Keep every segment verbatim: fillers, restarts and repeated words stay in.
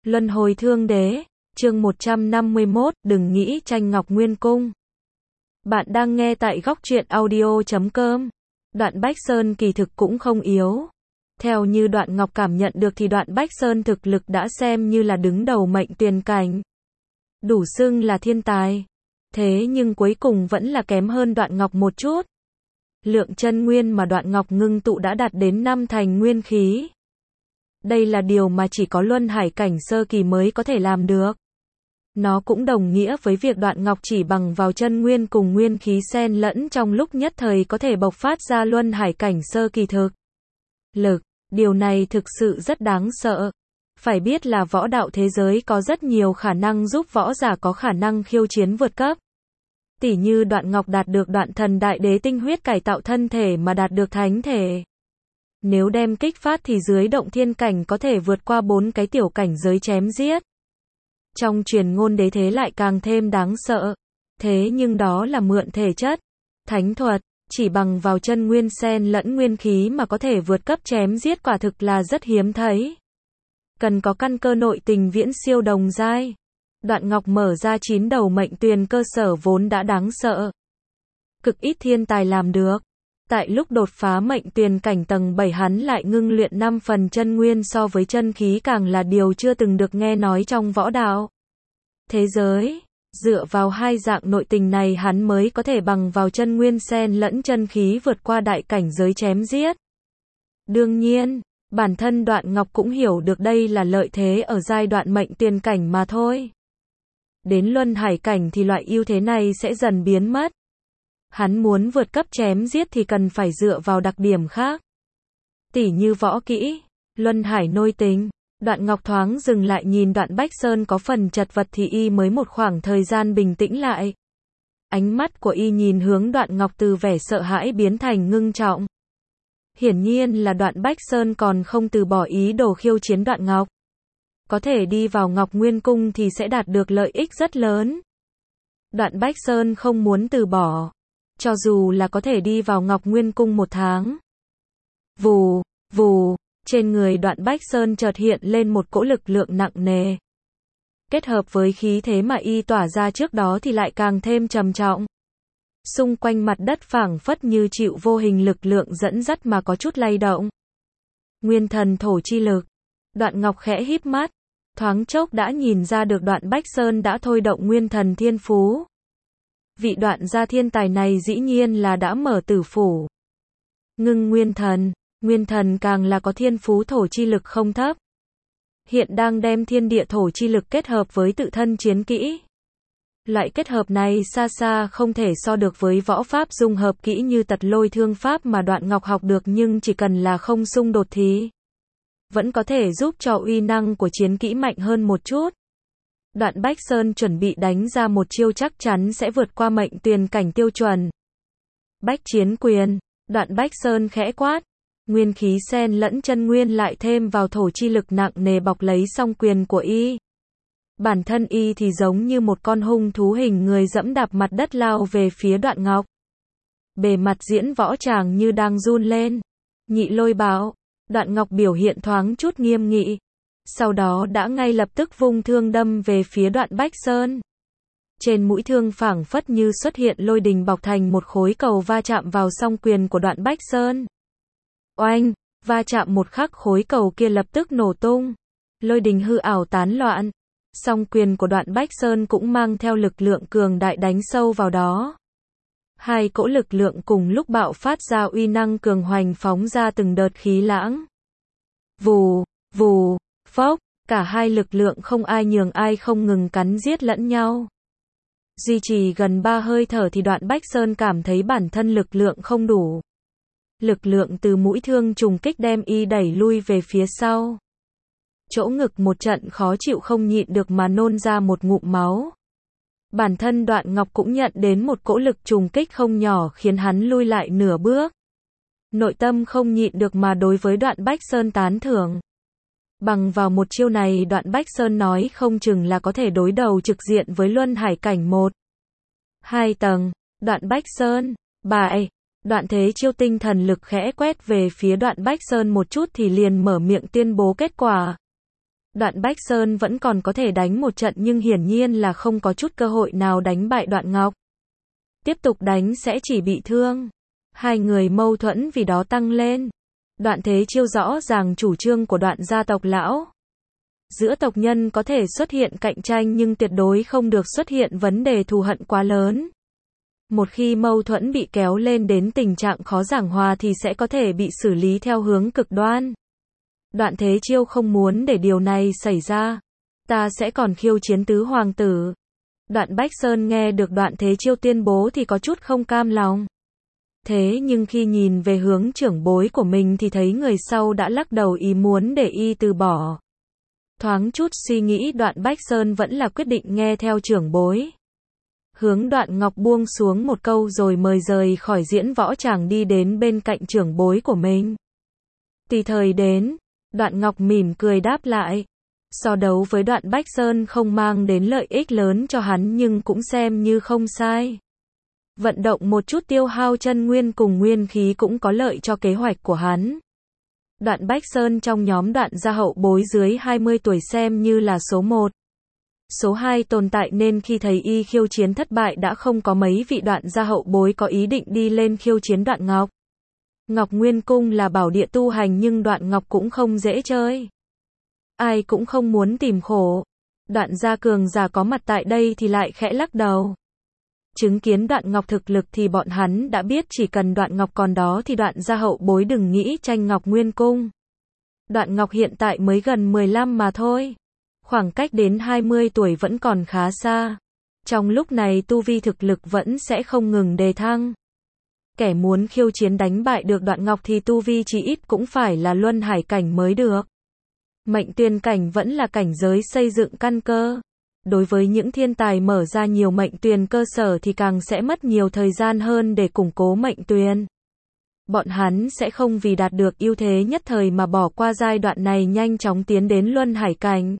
Luân hồi thương đế, chương một trăm năm mươi mốt, đừng nghĩ tranh Ngọc Nguyên Cung. Bạn đang nghe tại góc truyện audio chấm com. Đoạn Bách Sơn kỳ thực cũng không yếu. Theo như Đoạn Ngọc cảm nhận được thì Đoạn Bách Sơn thực lực đã xem như là đứng đầu mệnh tuyền cảnh. Đủ xưng là thiên tài. Thế nhưng cuối cùng vẫn là kém hơn Đoạn Ngọc một chút. Lượng chân nguyên mà Đoạn Ngọc ngưng tụ đã đạt đến năm thành nguyên khí. Đây là điều mà chỉ có luân hải cảnh sơ kỳ mới có thể làm được. Nó cũng đồng nghĩa với việc Đoạn Ngọc chỉ bằng vào chân nguyên cùng nguyên khí xen lẫn trong lúc nhất thời có thể bộc phát ra luân hải cảnh sơ kỳ thực lực. Điều này thực sự rất đáng sợ. Phải biết là võ đạo thế giới có rất nhiều khả năng giúp võ giả có khả năng khiêu chiến vượt cấp. Tỉ như Đoạn Ngọc đạt được Đoạn Thần Đại Đế tinh huyết cải tạo thân thể mà đạt được thánh thể. Nếu đem kích phát thì dưới động thiên cảnh có thể vượt qua bốn cái tiểu cảnh giới chém giết. Trong truyền ngôn đế thế lại càng thêm đáng sợ. Thế nhưng đó là mượn thể chất, thánh thuật, chỉ bằng vào chân nguyên xen lẫn nguyên khí mà có thể vượt cấp chém giết quả thực là rất hiếm thấy. Cần có căn cơ nội tình viễn siêu đồng giai. Đoạn Ngọc mở ra chín đầu mệnh tuyền cơ sở vốn đã đáng sợ. Cực ít thiên tài làm được. Tại lúc đột phá mệnh tuyền cảnh tầng bảy hắn lại ngưng luyện năm phần chân nguyên so với chân khí càng là điều chưa từng được nghe nói trong võ đạo thế giới. Dựa vào hai dạng nội tình này hắn mới có thể bằng vào chân nguyên xen lẫn chân khí vượt qua đại cảnh giới chém giết. Đương nhiên, bản thân Đoạn Ngọc cũng hiểu được đây là lợi thế ở giai đoạn mệnh tuyền cảnh mà thôi. Đến luân hải cảnh thì loại ưu thế này sẽ dần biến mất. Hắn muốn vượt cấp chém giết thì cần phải dựa vào đặc điểm khác. Tỉ như võ kỹ, luân hải nội tình. Đoạn Ngọc thoáng dừng lại nhìn Đoạn Bách Sơn có phần chật vật thì y mới một khoảng thời gian bình tĩnh lại. Ánh mắt của y nhìn hướng Đoạn Ngọc từ vẻ sợ hãi biến thành ngưng trọng. Hiển nhiên là Đoạn Bách Sơn còn không từ bỏ ý đồ khiêu chiến Đoạn Ngọc. Có thể đi vào Ngọc Nguyên Cung thì sẽ đạt được lợi ích rất lớn. Đoạn Bách Sơn không muốn từ bỏ. Cho dù là có thể đi vào Ngọc Nguyên Cung một tháng. Vù, vù, trên người Đoạn Bách Sơn chợt hiện lên một cỗ lực lượng nặng nề. Kết hợp với khí thế mà y tỏa ra trước đó thì lại càng thêm trầm trọng. Xung quanh mặt đất phảng phất như chịu vô hình lực lượng dẫn dắt mà có chút lay động. Nguyên thần thổ chi lực. Đoạn Ngọc khẽ híp mắt. Thoáng chốc đã nhìn ra được Đoạn Bách Sơn đã thôi động nguyên thần thiên phú. Vị Đoạn gia thiên tài này dĩ nhiên là đã mở tử phủ. Ngưng nguyên thần, nguyên thần càng là có thiên phú thổ chi lực không thấp. Hiện đang đem thiên địa thổ chi lực kết hợp với tự thân chiến kỹ. Loại kết hợp này xa xa không thể so được với võ pháp dung hợp kỹ như tật lôi thương pháp mà Đoạn Ngọc học được, nhưng chỉ cần là không xung đột thì vẫn có thể giúp cho uy năng của chiến kỹ mạnh hơn một chút. Đoạn Bách Sơn chuẩn bị đánh ra một chiêu chắc chắn sẽ vượt qua mệnh tuyền cảnh tiêu chuẩn. Bách chiến quyền. Đoạn Bách Sơn khẽ quát. Nguyên khí xen lẫn chân nguyên lại thêm vào thổ chi lực nặng nề bọc lấy song quyền của y. Bản thân y thì giống như một con hung thú hình người dẫm đạp mặt đất lao về phía Đoạn Ngọc. Bề mặt diễn võ tràng như đang run lên. Nhị lôi bảo. Đoạn Ngọc biểu hiện thoáng chút nghiêm nghị. Sau đó đã ngay lập tức vung thương đâm về phía Đoạn Bách Sơn. Trên mũi thương phảng phất như xuất hiện lôi đình bọc thành một khối cầu va chạm vào song quyền của Đoạn Bách Sơn. Oanh, va chạm một khắc khối cầu kia lập tức nổ tung. Lôi đình hư ảo tán loạn. Song quyền của Đoạn Bách Sơn cũng mang theo lực lượng cường đại đánh sâu vào đó. Hai cỗ lực lượng cùng lúc bạo phát ra uy năng cường hoành phóng ra từng đợt khí lãng. Vù, vù. Phốc, cả hai lực lượng không ai nhường ai không ngừng cắn giết lẫn nhau. Duy trì gần ba hơi thở thì Đoạn Bách Sơn cảm thấy bản thân lực lượng không đủ. Lực lượng từ mũi thương trùng kích đem y đẩy lui về phía sau. Chỗ ngực một trận khó chịu không nhịn được mà nôn ra một ngụm máu. Bản thân Đoạn Ngọc cũng nhận đến một cỗ lực trùng kích không nhỏ khiến hắn lui lại nửa bước. Nội tâm không nhịn được mà đối với Đoạn Bách Sơn tán thưởng. Bằng vào một chiêu này Đoạn Bách Sơn nói không chừng là có thể đối đầu trực diện với luân hải cảnh một. Hai tầng. Đoạn Bách Sơn. Bại. Đoạn Thế Chiêu tinh thần lực khẽ quét về phía Đoạn Bách Sơn một chút thì liền mở miệng tuyên bố kết quả. Đoạn Bách Sơn vẫn còn có thể đánh một trận nhưng hiển nhiên là không có chút cơ hội nào đánh bại Đoạn Ngọc. Tiếp tục đánh sẽ chỉ bị thương. Hai người mâu thuẫn vì đó tăng lên. Đoạn Thế Chiêu rõ ràng chủ trương của Đoạn gia tộc lão. Giữa tộc nhân có thể xuất hiện cạnh tranh nhưng tuyệt đối không được xuất hiện vấn đề thù hận quá lớn. Một khi mâu thuẫn bị kéo lên đến tình trạng khó giảng hòa thì sẽ có thể bị xử lý theo hướng cực đoan. Đoạn Thế Chiêu không muốn để điều này xảy ra. Ta sẽ còn khiêu chiến tứ hoàng tử. Đoạn Bách Sơn nghe được Đoạn Thế Chiêu tuyên bố thì có chút không cam lòng. Thế nhưng khi nhìn về hướng trưởng bối của mình thì thấy người sau đã lắc đầu ý muốn để y từ bỏ. Thoáng chút suy nghĩ Đoạn Bách Sơn vẫn là quyết định nghe theo trưởng bối. Hướng Đoạn Ngọc buông xuống một câu rồi mời rời khỏi diễn võ tràng đi đến bên cạnh trưởng bối của mình. Tùy thời đến, Đoạn Ngọc mỉm cười đáp lại. So đấu với Đoạn Bách Sơn không mang đến lợi ích lớn cho hắn nhưng cũng xem như không sai. Vận động một chút tiêu hao chân nguyên cùng nguyên khí cũng có lợi cho kế hoạch của hắn. Đoạn Bách Sơn trong nhóm Đoạn gia hậu bối dưới hai mươi tuổi xem như là số một. Số hai tồn tại nên khi thấy y khiêu chiến thất bại đã không có mấy vị Đoạn gia hậu bối có ý định đi lên khiêu chiến Đoạn Ngọc. Ngọc Nguyên Cung là bảo địa tu hành nhưng Đoạn Ngọc cũng không dễ chơi. Ai cũng không muốn tìm khổ. Đoạn gia cường giả có mặt tại đây thì lại khẽ lắc đầu. Chứng kiến Đoạn Ngọc thực lực thì bọn hắn đã biết chỉ cần Đoạn Ngọc còn đó thì Đoạn gia hậu bối đừng nghĩ tranh Ngọc Nguyên Cung. Đoạn Ngọc hiện tại mới gần mười lăm mà thôi. Khoảng cách đến hai mươi tuổi vẫn còn khá xa. Trong lúc này tu vi thực lực vẫn sẽ không ngừng đề thăng. Kẻ muốn khiêu chiến đánh bại được Đoạn Ngọc thì tu vi chỉ ít cũng phải là luân hải cảnh mới được. Mệnh tuyền cảnh vẫn là cảnh giới xây dựng căn cơ. Đối với những thiên tài mở ra nhiều mệnh tuyền cơ sở thì càng sẽ mất nhiều thời gian hơn để củng cố mệnh tuyền. Bọn hắn sẽ không vì đạt được ưu thế nhất thời mà bỏ qua giai đoạn này nhanh chóng tiến đến luân hải cảnh.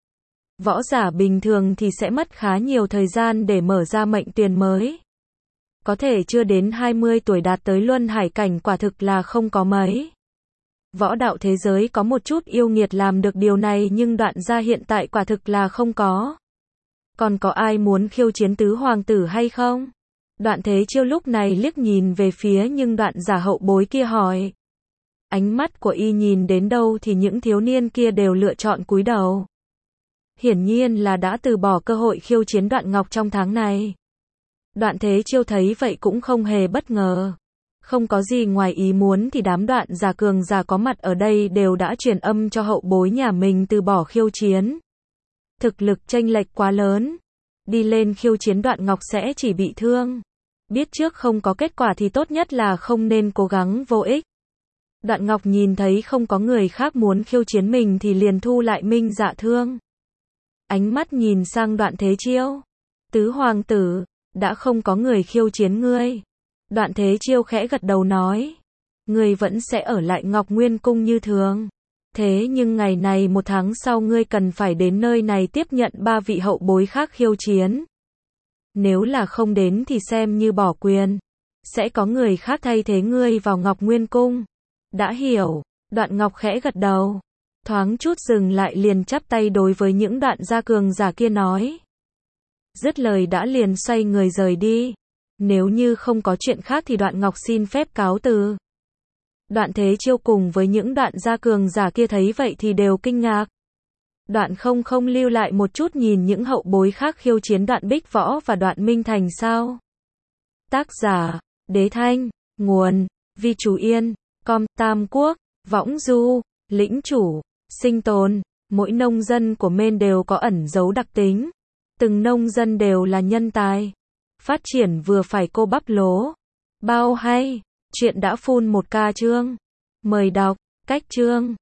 Võ giả bình thường thì sẽ mất khá nhiều thời gian để mở ra mệnh tuyền mới. Có thể chưa đến hai mươi tuổi đạt tới luân hải cảnh quả thực là không có mấy. Võ đạo thế giới có một chút yêu nghiệt làm được điều này nhưng Đoạn gia hiện tại quả thực là không có. Còn có ai muốn khiêu chiến tứ hoàng tử hay không? Đoạn Thế Chiêu lúc này liếc nhìn về phía nhưng Đoạn giả hậu bối kia hỏi. Ánh mắt của y nhìn đến đâu thì những thiếu niên kia đều lựa chọn cúi đầu. Hiển nhiên là đã từ bỏ cơ hội khiêu chiến Đoạn Ngọc trong tháng này. Đoạn Thế Chiêu thấy vậy cũng không hề bất ngờ. Không có gì ngoài ý muốn thì đám Đoạn giả cường giả có mặt ở đây đều đã truyền âm cho hậu bối nhà mình từ bỏ khiêu chiến. Thực lực chênh lệch quá lớn. Đi lên khiêu chiến Đoạn Ngọc sẽ chỉ bị thương. Biết trước không có kết quả thì tốt nhất là không nên cố gắng vô ích. Đoạn Ngọc nhìn thấy không có người khác muốn khiêu chiến mình thì liền thu lại minh dạ thương. Ánh mắt nhìn sang Đoạn Thế Chiêu. Tứ hoàng tử, đã không có người khiêu chiến ngươi. Đoạn Thế Chiêu khẽ gật đầu nói. Ngươi vẫn sẽ ở lại Ngọc Nguyên Cung như thường. Thế nhưng ngày này một tháng sau ngươi cần phải đến nơi này tiếp nhận ba vị hậu bối khác khiêu chiến. Nếu là không đến thì xem như bỏ quyền. Sẽ có người khác thay thế ngươi vào Ngọc Nguyên Cung. Đã hiểu. Đoạn Ngọc khẽ gật đầu. Thoáng chút dừng lại liền chắp tay đối với những Đoạn gia cường giả kia nói. Dứt lời đã liền xoay người rời đi. Nếu như không có chuyện khác thì Đoạn Ngọc xin phép cáo từ. Đoạn Thế Chiêu cùng với những Đoạn gia cường giả kia thấy vậy thì đều kinh ngạc. Đoạn không không lưu lại một chút nhìn những hậu bối khác khiêu chiến Đoạn Bích Võ và Đoạn Minh Thành sao. Tác giả, Đế Thanh, nguồn, Vi Chú Yên, com, Tam Quốc, Võng Du, Lĩnh Chủ, Sinh Tồn. Mỗi nông dân của Maine đều có ẩn dấu đặc tính. Từng nông dân đều là nhân tài. Phát triển vừa phải cô bắp lố. Bao hay. Chuyện đã full một ca chương. Mời đọc. Cách chương.